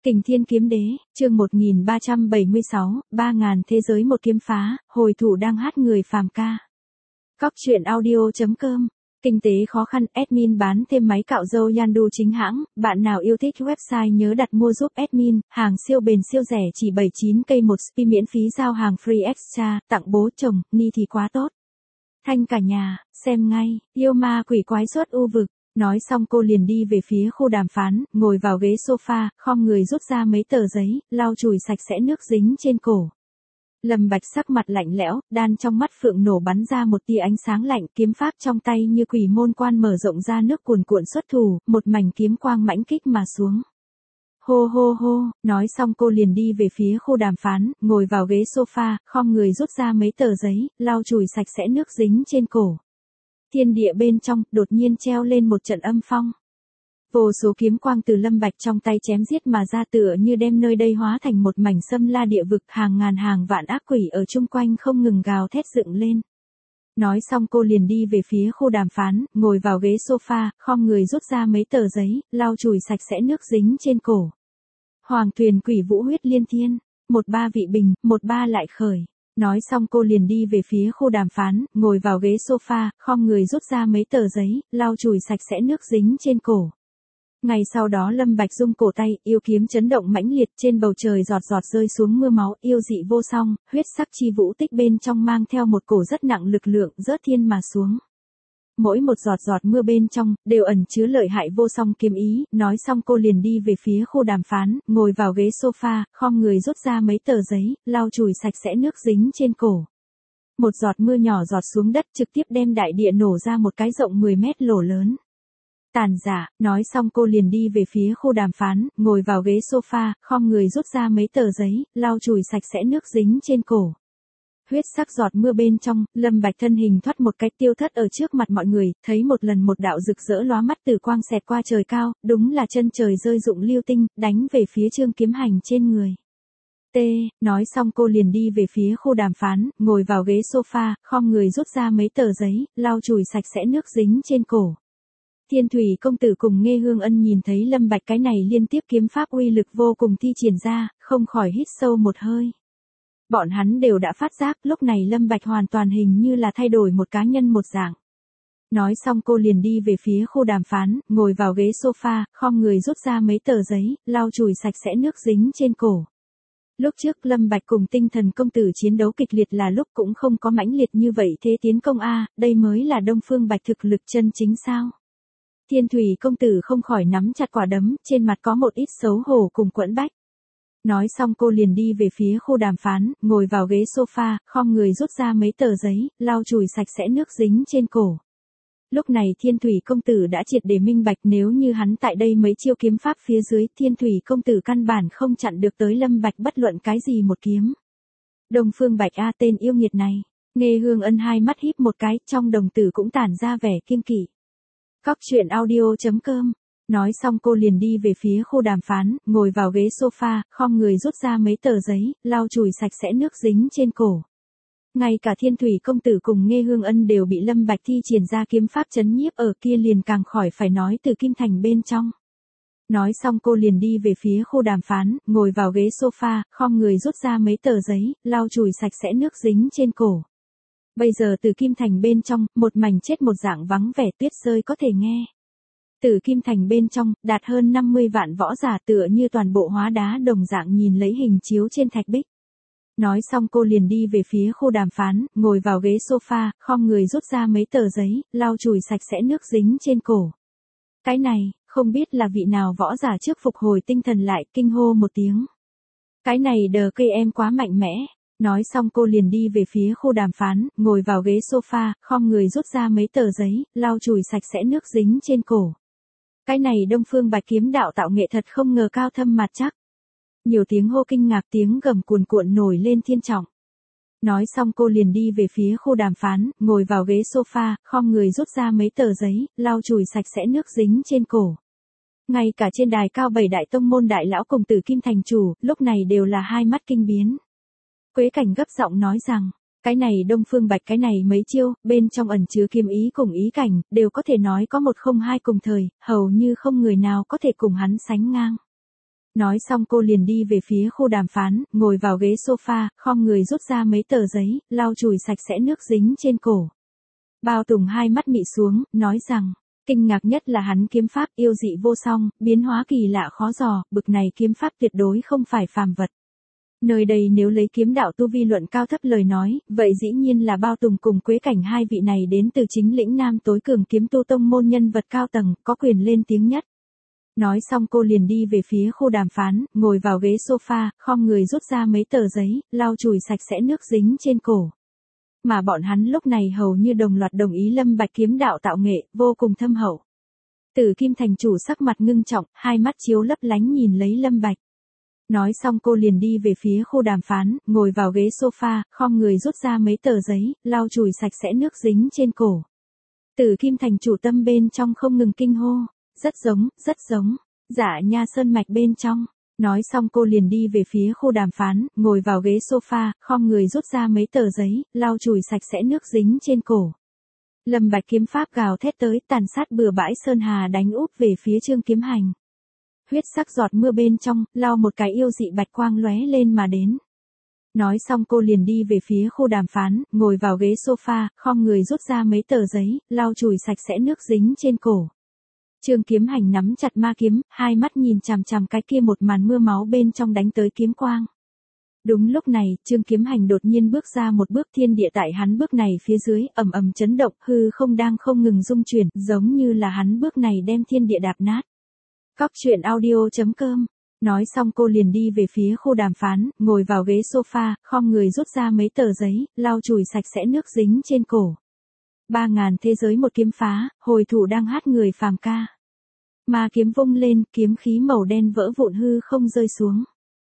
Kình Thiên Kiếm Đế, chương 1376, 3000 thế giới một kiếm phá, hồi thủ đang hát người phàm ca. Cóc truyện audio.com. Kinh tế khó khăn, admin bán thêm máy cạo râu Yandu chính hãng, bạn nào yêu thích website nhớ đặt mua giúp admin, hàng siêu bền siêu rẻ chỉ 79k một spi miễn phí giao hàng free extra, tặng bố chồng, ni thì quá tốt. Thanh cả nhà, xem ngay, yêu ma quỷ quái suốt u vực. Nói xong cô liền đi về phía khu đàm phán, ngồi vào ghế sofa, khom người rút ra mấy tờ giấy, lau chùi sạch sẽ nước dính trên cổ. Lâm Bạch sắc mặt lạnh lẽo, đan trong mắt phượng nổ bắn ra một tia ánh sáng lạnh, kiếm pháp trong tay như quỷ môn quan mở rộng ra nước cuồn cuộn xuất thủ, một mảnh kiếm quang mãnh kích mà xuống. Hô hô hô, nói xong cô liền đi về phía khu đàm phán, ngồi vào ghế sofa, khom người rút ra mấy tờ giấy, lau chùi sạch sẽ nước dính trên cổ. Thiên địa bên trong, đột nhiên treo lên một trận âm phong. Vô số kiếm quang từ Lâm Bạch trong tay chém giết mà ra tựa như đem nơi đây hóa thành một mảnh xâm la địa vực, hàng ngàn hàng vạn ác quỷ ở chung quanh không ngừng gào thét dựng lên. Nói xong cô liền đi về phía khu đàm phán, ngồi vào ghế sofa, khom người rút ra mấy tờ giấy, lau chùi sạch sẽ nước dính trên cổ. Hoàng thuyền quỷ vũ huyết liên thiên, 13 vị bình, 13 lại khởi. Nói xong cô liền đi về phía khu đàm phán, ngồi vào ghế sofa, khom người rút ra mấy tờ giấy, lau chùi sạch sẽ nước dính trên cổ. Ngày sau đó Lâm Bạch rung cổ tay, yêu kiếm chấn động mãnh liệt, trên bầu trời giọt giọt rơi xuống mưa máu, yêu dị vô song, huyết sắc chi vũ tích bên trong mang theo một cổ rất nặng lực lượng, rớt thiên mà xuống. Mỗi một giọt giọt mưa bên trong, đều ẩn chứa lợi hại vô song kiếm ý, nói xong cô liền đi về phía khu đàm phán, ngồi vào ghế sofa, khom người rút ra mấy tờ giấy, lau chùi sạch sẽ nước dính trên cổ. Một giọt mưa nhỏ giọt xuống đất trực tiếp đem đại địa nổ ra một cái rộng 10 mét lỗ lớn. Tàn giả, nói xong cô liền đi về phía khu đàm phán, ngồi vào ghế sofa, khom người rút ra mấy tờ giấy, lau chùi sạch sẽ nước dính trên cổ. Huyết sắc giọt mưa bên trong, Lâm Bạch thân hình thoát một cái tiêu thất ở trước mặt mọi người, thấy một lần một đạo rực rỡ lóa mắt từ quang xẹt qua trời cao, đúng là chân trời rơi dụng lưu tinh, đánh về phía Trương Kiếm Hành trên người. Nói xong cô liền đi về phía khu đàm phán, ngồi vào ghế sofa, khom người rút ra mấy tờ giấy, lau chùi sạch sẽ nước dính trên cổ. Thiên Thủy công tử cùng Nghê Hương Ân nhìn thấy Lâm Bạch cái này liên tiếp kiếm pháp uy lực vô cùng thi triển ra, không khỏi hít sâu một hơi. Bọn hắn đều đã phát giác, lúc này Lâm Bạch hoàn toàn hình như là thay đổi một cá nhân một dạng. Nói xong cô liền đi về phía khu đàm phán, ngồi vào ghế sofa, khom người rút ra mấy tờ giấy, lau chùi sạch sẽ nước dính trên cổ. Lúc trước Lâm Bạch cùng Tinh Thần công tử chiến đấu kịch liệt là lúc cũng không có mãnh liệt như vậy thế tiến công a, đây mới là Đông Phương Bạch thực lực chân chính sao? Thiên Thủy công tử không khỏi nắm chặt quả đấm, trên mặt có một ít xấu hổ cùng quẫn bách. Nói xong cô liền đi về phía khu đàm phán, ngồi vào ghế sofa, khom người rút ra mấy tờ giấy, lau chùi sạch sẽ nước dính trên cổ. Lúc này Thiên Thủy công tử đã triệt để minh bạch, nếu như hắn tại đây mấy chiêu kiếm pháp phía dưới, Thiên Thủy công tử căn bản không chặn được tới Lâm Bạch bất luận cái gì một kiếm. Đông Phương Bạch a, tên yêu nghiệt này. Nghê Hương Ân hai mắt híp một cái, trong đồng tử cũng tản ra vẻ kiêng kỵ. Cóc truyện audio.com. Nói xong cô liền đi về phía khu đàm phán, ngồi vào ghế sofa, khom người rút ra mấy tờ giấy, lau chùi sạch sẽ nước dính trên cổ. Ngay cả Thiên Thủy công tử cùng Nghê Hương Ân đều bị Lâm Bạch thi triển ra kiếm pháp chấn nhiếp ở kia liền càng khỏi phải nói từ kim thành bên trong. Nói xong cô liền đi về phía khu đàm phán, ngồi vào ghế sofa, khom người rút ra mấy tờ giấy, lau chùi sạch sẽ nước dính trên cổ. Bây giờ từ kim thành bên trong, một mảnh chết một dạng vắng vẻ tuyết rơi có thể nghe. Từ kim thành bên trong, đạt hơn 50 vạn võ giả tựa như toàn bộ hóa đá đồng dạng nhìn lấy hình chiếu trên thạch bích. Nói xong cô liền đi về phía khu đàm phán, ngồi vào ghế sofa, khom người rút ra mấy tờ giấy, lau chùi sạch sẽ nước dính trên cổ. Cái này, không biết là vị nào võ giả trước phục hồi tinh thần lại, kinh hô một tiếng. Cái này đờ cây em quá mạnh mẽ. Nói xong cô liền đi về phía khu đàm phán, ngồi vào ghế sofa, khom người rút ra mấy tờ giấy, lau chùi sạch sẽ nước dính trên cổ. Cái này Đông Phương Bạch kiếm đạo tạo nghệ thật không ngờ cao thâm mặt chắc. Nhiều tiếng hô kinh ngạc, tiếng gầm cuồn cuộn nổi lên thiên trọng. Nói xong cô liền đi về phía khu đàm phán, ngồi vào ghế sofa, khom người rút ra mấy tờ giấy, lau chùi sạch sẽ nước dính trên cổ. Ngay cả trên đài cao 7 đại tông môn đại lão cùng Tử Kim thành chủ, lúc này đều là hai mắt kinh biến. Quế Cảnh gấp giọng nói rằng, cái này Đông Phương Bạch cái này mấy chiêu, bên trong ẩn chứa kiếm ý cùng ý cảnh, đều có thể nói có một không hai cùng thời, hầu như không người nào có thể cùng hắn sánh ngang. Nói xong cô liền đi về phía khu đàm phán, ngồi vào ghế sofa, khom người rút ra mấy tờ giấy, lau chùi sạch sẽ nước dính trên cổ. Bao Tùng hai mắt mị xuống, nói rằng, kinh ngạc nhất là hắn kiếm pháp yêu dị vô song, biến hóa kỳ lạ khó dò, bực này kiếm pháp tuyệt đối không phải phàm vật. Nơi đây nếu lấy kiếm đạo tu vi luận cao thấp lời nói, vậy dĩ nhiên là Bao Tùng cùng Quế Cảnh hai vị này đến từ chính lĩnh Nam tối cường kiếm tu tông môn nhân vật cao tầng, có quyền lên tiếng nhất. Nói xong cô liền đi về phía khu đàm phán, ngồi vào ghế sofa, khom người rút ra mấy tờ giấy, lau chùi sạch sẽ nước dính trên cổ. Mà bọn hắn lúc này hầu như đồng loạt đồng ý Lâm Bạch kiếm đạo tạo nghệ, vô cùng thâm hậu. Tử Kim thành chủ sắc mặt ngưng trọng, hai mắt chiếu lấp lánh nhìn lấy Lâm Bạch. Nói xong cô liền đi về phía khu đàm phán, ngồi vào ghế sofa, khom người rút ra mấy tờ giấy, lau chùi sạch sẽ nước dính trên cổ. Tử Kim thành chủ tâm bên trong không ngừng kinh hô, rất giống, Dạ Nha sơn mạch bên trong. Nói xong cô liền đi về phía khu đàm phán, ngồi vào ghế sofa, khom người rút ra mấy tờ giấy, lau chùi sạch sẽ nước dính trên cổ. Lâm Bạch kiếm pháp gào thét tới, tàn sát bừa bãi sơn hà đánh úp về phía Trương Kiếm Hành. Huyết sắc giọt mưa bên trong, lau một cái yêu dị bạch quang lóe lên mà đến. Nói xong cô liền đi về phía khu đàm phán, ngồi vào ghế sofa, khom người rút ra mấy tờ giấy, lau chùi sạch sẽ nước dính trên cổ. Trương Kiếm Hành nắm chặt ma kiếm, hai mắt nhìn chằm chằm cái kia một màn mưa máu bên trong đánh tới kiếm quang. Đúng lúc này, Trương Kiếm Hành đột nhiên bước ra một bước, thiên địa tại hắn bước này phía dưới, ầm ầm chấn động, hư không đang không ngừng rung chuyển, giống như là hắn bước này đem thiên địa đạp nát. Cóc truyện audio.com. Nói xong cô liền đi về phía khu đàm phán, ngồi vào ghế sofa, khom người rút ra mấy tờ giấy, lau chùi sạch sẽ nước dính trên cổ. 3000 thế giới một kiếm phá, hồi thủ đang hát người phàm ca. Ma kiếm vung lên, kiếm khí màu đen vỡ vụn hư không rơi xuống.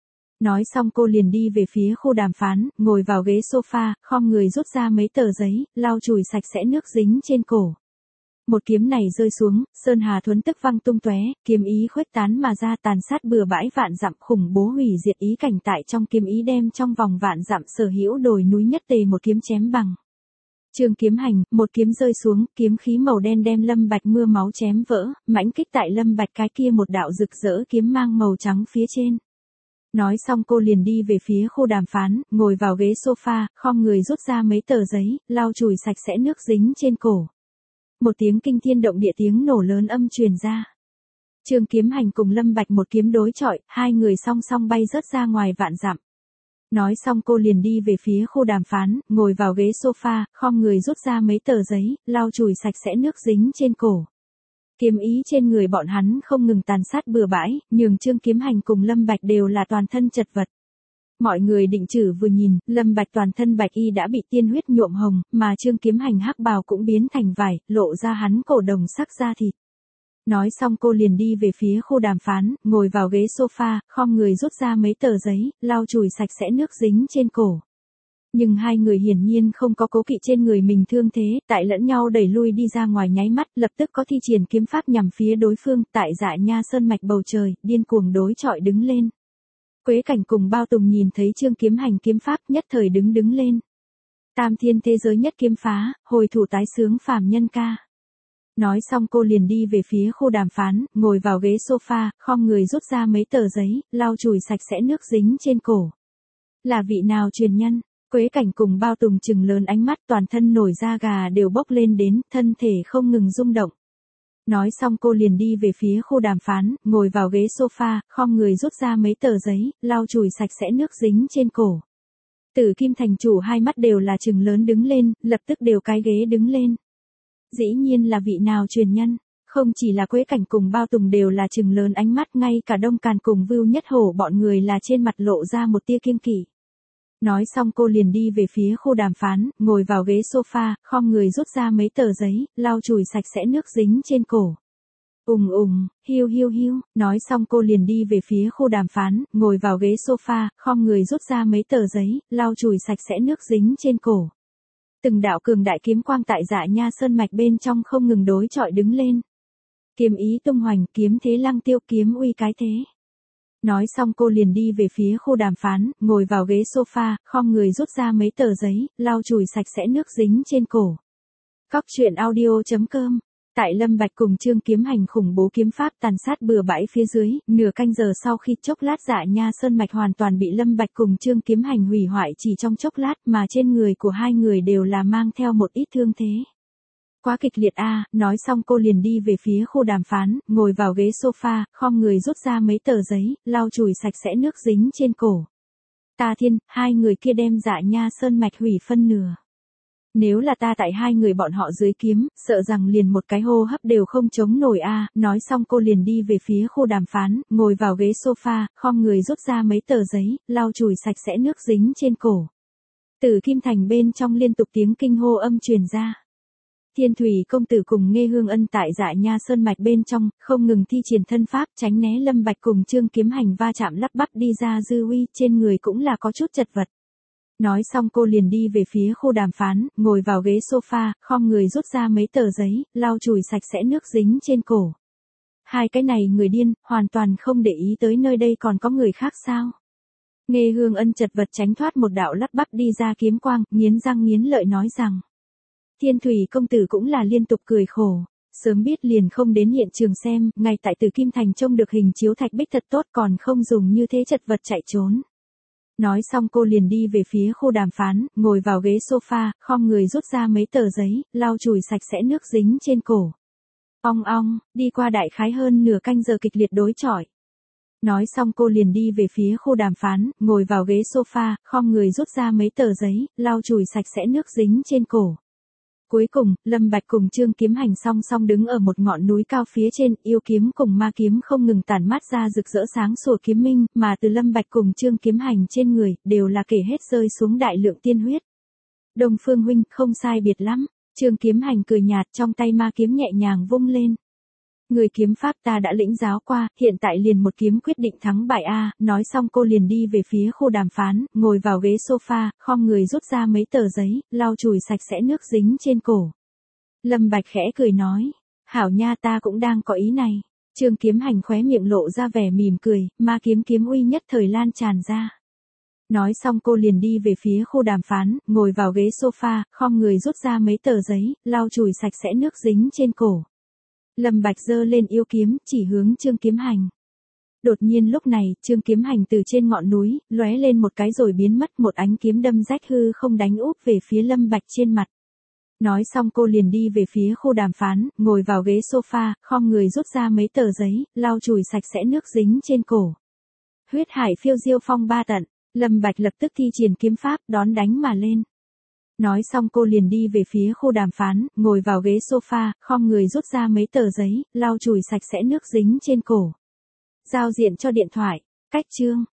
Nói xong cô liền đi về phía khu đàm phán, ngồi vào ghế sofa, khom người rút ra mấy tờ giấy, lau chùi sạch sẽ nước dính trên cổ. Một kiếm này rơi xuống, sơn hà thuấn tức văng tung tóe, kiếm ý khuếch tán mà ra, tàn sát bừa bãi vạn dặm, khủng bố hủy diệt ý cảnh tại trong kiếm ý đem trong vòng vạn dặm sở hữu đồi núi nhất tề một kiếm chém bằng. Trương Kiếm Hành, một kiếm rơi xuống, kiếm khí màu đen đem Lâm Bạch mưa máu chém vỡ, mãnh kích tại Lâm Bạch cái kia một đạo rực rỡ kiếm mang màu trắng phía trên. Nói xong cô liền đi về phía khu đàm phán, ngồi vào ghế sofa, khom người rút ra mấy tờ giấy, lau chùi sạch sẽ nước dính trên cổ. Một tiếng kinh thiên động địa tiếng nổ lớn âm truyền ra. Trương Kiếm Hành cùng Lâm Bạch một kiếm đối chọi, hai người song song bay rớt ra ngoài vạn dặm. Nói xong cô liền đi về phía khu đàm phán, ngồi vào ghế sofa, khom người rút ra mấy tờ giấy, lau chùi sạch sẽ nước dính trên cổ. Kiếm ý trên người bọn hắn không ngừng tàn sát bừa bãi, nhường Trương Kiếm Hành cùng Lâm Bạch đều là toàn thân chật vật. Mọi người định chử vừa nhìn, Lâm Bạch toàn thân bạch y đã bị tiên huyết nhuộm hồng, mà Trương Kiếm Hành hắc bào cũng biến thành vải, lộ ra hắn cổ đồng sắc da thịt. Nói xong cô liền đi về phía khu đàm phán, ngồi vào ghế sofa, khom người rút ra mấy tờ giấy, lau chùi sạch sẽ nước dính trên cổ. Nhưng hai người hiển nhiên không có cố kỵ trên người mình thương thế, tại lẫn nhau đẩy lui đi ra ngoài nháy mắt, lập tức có thi triển kiếm pháp nhằm phía đối phương, tại Dạ Nha sơn mạch bầu trời, điên cuồng đối chọi đứng lên. Quế Cảnh cùng Bao Tùng nhìn thấy Trương Kiếm Hành kiếm pháp nhất thời đứng lên. Tam thiên thế giới nhất kiếm phá, hồi thủ tái sướng phàm nhân ca. Nói xong cô liền đi về phía khu đàm phán, ngồi vào ghế sofa, khom người rút ra mấy tờ giấy, lau chùi sạch sẽ nước dính trên cổ. Là vị nào truyền nhân? Quế Cảnh cùng Bao Tùng trừng lớn ánh mắt, toàn thân nổi da gà đều bốc lên đến, thân thể không ngừng rung động. Nói xong cô liền đi về phía khu đàm phán, ngồi vào ghế sofa, khom người rút ra mấy tờ giấy, lau chùi sạch sẽ nước dính trên cổ. Tử Kim thành chủ hai mắt đều là trừng lớn đứng lên, lập tức đều cái ghế đứng lên. Dĩ nhiên là vị nào truyền nhân, không chỉ là Quế Cảnh cùng Bao Tùng đều là trừng lớn ánh mắt, ngay cả Đông Càn cùng Vưu Nhất Hổ bọn người là trên mặt lộ ra một tia kiêng kỵ. Nói xong cô liền đi về phía khu đàm phán, ngồi vào ghế sofa, khom người rút ra mấy tờ giấy, lau chùi sạch sẽ nước dính trên cổ. Hiu. Nói xong cô liền đi về phía khu đàm phán, ngồi vào ghế sofa, khom người rút ra mấy tờ giấy, lau chùi sạch sẽ nước dính trên cổ. Từng đạo cường đại kiếm quang tại Dạ Nha sơn mạch bên trong không ngừng đối chọi đứng lên. Kiếm ý tung hoành, kiếm thế lăng tiêu, kiếm uy cái thế. Nói xong cô liền đi về phía khu đàm phán, ngồi vào ghế sofa, khom người rút ra mấy tờ giấy, lau chùi sạch sẽ nước dính trên cổ. Cóc truyện audio.com Tại Lâm Bạch cùng Trương Kiếm Hành khủng bố kiếm pháp tàn sát bừa bãi phía dưới, nửa canh giờ sau khi chốc lát Dạ Nha Sơn Mạch hoàn toàn bị Lâm Bạch cùng Trương Kiếm Hành hủy hoại chỉ trong chốc lát mà trên người của hai người đều là mang theo một ít thương thế. Quá kịch liệt a, nói xong cô liền đi về phía khu đàm phán, ngồi vào ghế sofa, khom người rút ra mấy tờ giấy, lau chùi sạch sẽ nước dính trên cổ. Ta thiên, hai người kia đem Dạ Nha Sơn Mạch hủy phân nửa. Nếu là ta tại hai người bọn họ dưới kiếm, sợ rằng liền một cái hô hấp đều không chống nổi a. Nói xong cô liền đi về phía khu đàm phán, ngồi vào ghế sofa, khom người rút ra mấy tờ giấy, lau chùi sạch sẽ nước dính trên cổ. Từ Kim Thành bên trong liên tục tiếng kinh hô âm truyền ra. Thiên Thủy công tử cùng Nghê Hương Ân tại Dạ Nha Sơn Mạch bên trong, không ngừng thi triển thân pháp tránh né Lâm Bạch cùng Trương Kiếm Hành va chạm lắp bắp đi ra dư uy, trên người cũng là có chút chật vật. Nói xong cô liền đi về phía khu đàm phán, ngồi vào ghế sofa, khom người rút ra mấy tờ giấy, lau chùi sạch sẽ nước dính trên cổ. Hai cái này người điên, hoàn toàn không để ý tới nơi đây còn có người khác sao. Nghê Hương Ân chật vật tránh thoát một đạo lắp bắp đi ra kiếm quang, nghiến răng nghiến lợi nói rằng. Thiên Thủy công tử cũng là liên tục cười khổ. Sớm biết liền không đến hiện trường xem, ngay tại Từ Kim Thành trông được hình chiếu thạch bích thật tốt còn không dùng như thế chật vật chạy trốn. Nói xong cô liền đi về phía khu đàm phán, ngồi vào ghế sofa, khom người rút ra mấy tờ giấy, lau chùi sạch sẽ nước dính trên cổ. Ong ong, đi qua đại khái hơn nửa canh giờ kịch liệt đối chọi. Nói xong cô liền đi về phía khu đàm phán, ngồi vào ghế sofa, khom người rút ra mấy tờ giấy, lau chùi sạch sẽ nước dính trên cổ. Cuối cùng, Lâm Bạch cùng Trương Kiếm Hành song song đứng ở một ngọn núi cao phía trên, yêu kiếm cùng ma kiếm không ngừng tản mát ra rực rỡ sáng sủa kiếm minh, mà từ Lâm Bạch cùng Trương Kiếm Hành trên người, đều là kể hết rơi xuống đại lượng tiên huyết. Đông Phương huynh, không sai biệt lắm, Trương Kiếm Hành cười nhạt trong tay ma kiếm nhẹ nhàng vung lên. Người kiếm pháp ta đã lĩnh giáo qua, hiện tại liền một kiếm quyết định thắng bại a. Nói xong cô liền đi về phía khu đàm phán, ngồi vào ghế sofa, khom người rút ra mấy tờ giấy, lau chùi sạch sẽ nước dính trên cổ. Lâm Bạch khẽ cười nói, hảo nha ta cũng đang có ý này. Trương Kiếm Hành khóe miệng lộ ra vẻ mỉm cười, ma kiếm kiếm uy nhất thời lan tràn ra. Nói xong cô liền đi về phía khu đàm phán, ngồi vào ghế sofa, khom người rút ra mấy tờ giấy, lau chùi sạch sẽ nước dính trên cổ. Lâm Bạch giơ lên yêu kiếm, chỉ hướng Trương Kiếm Hành. Đột nhiên lúc này, Trương Kiếm Hành từ trên ngọn núi, lóe lên một cái rồi biến mất, một ánh kiếm đâm rách hư không đánh úp về phía Lâm Bạch trên mặt. Nói xong cô liền đi về phía khu đàm phán, ngồi vào ghế sofa, khom người rút ra mấy tờ giấy, lau chùi sạch sẽ nước dính trên cổ. Huyết hải phiêu diêu phong ba tận, Lâm Bạch lập tức thi triển kiếm pháp, đón đánh mà lên. Nói xong cô liền đi về phía khu đàm phán, ngồi vào ghế sofa, khom người rút ra mấy tờ giấy, lau chùi sạch sẽ nước dính trên cổ. Giao diện cho điện thoại, cách chương.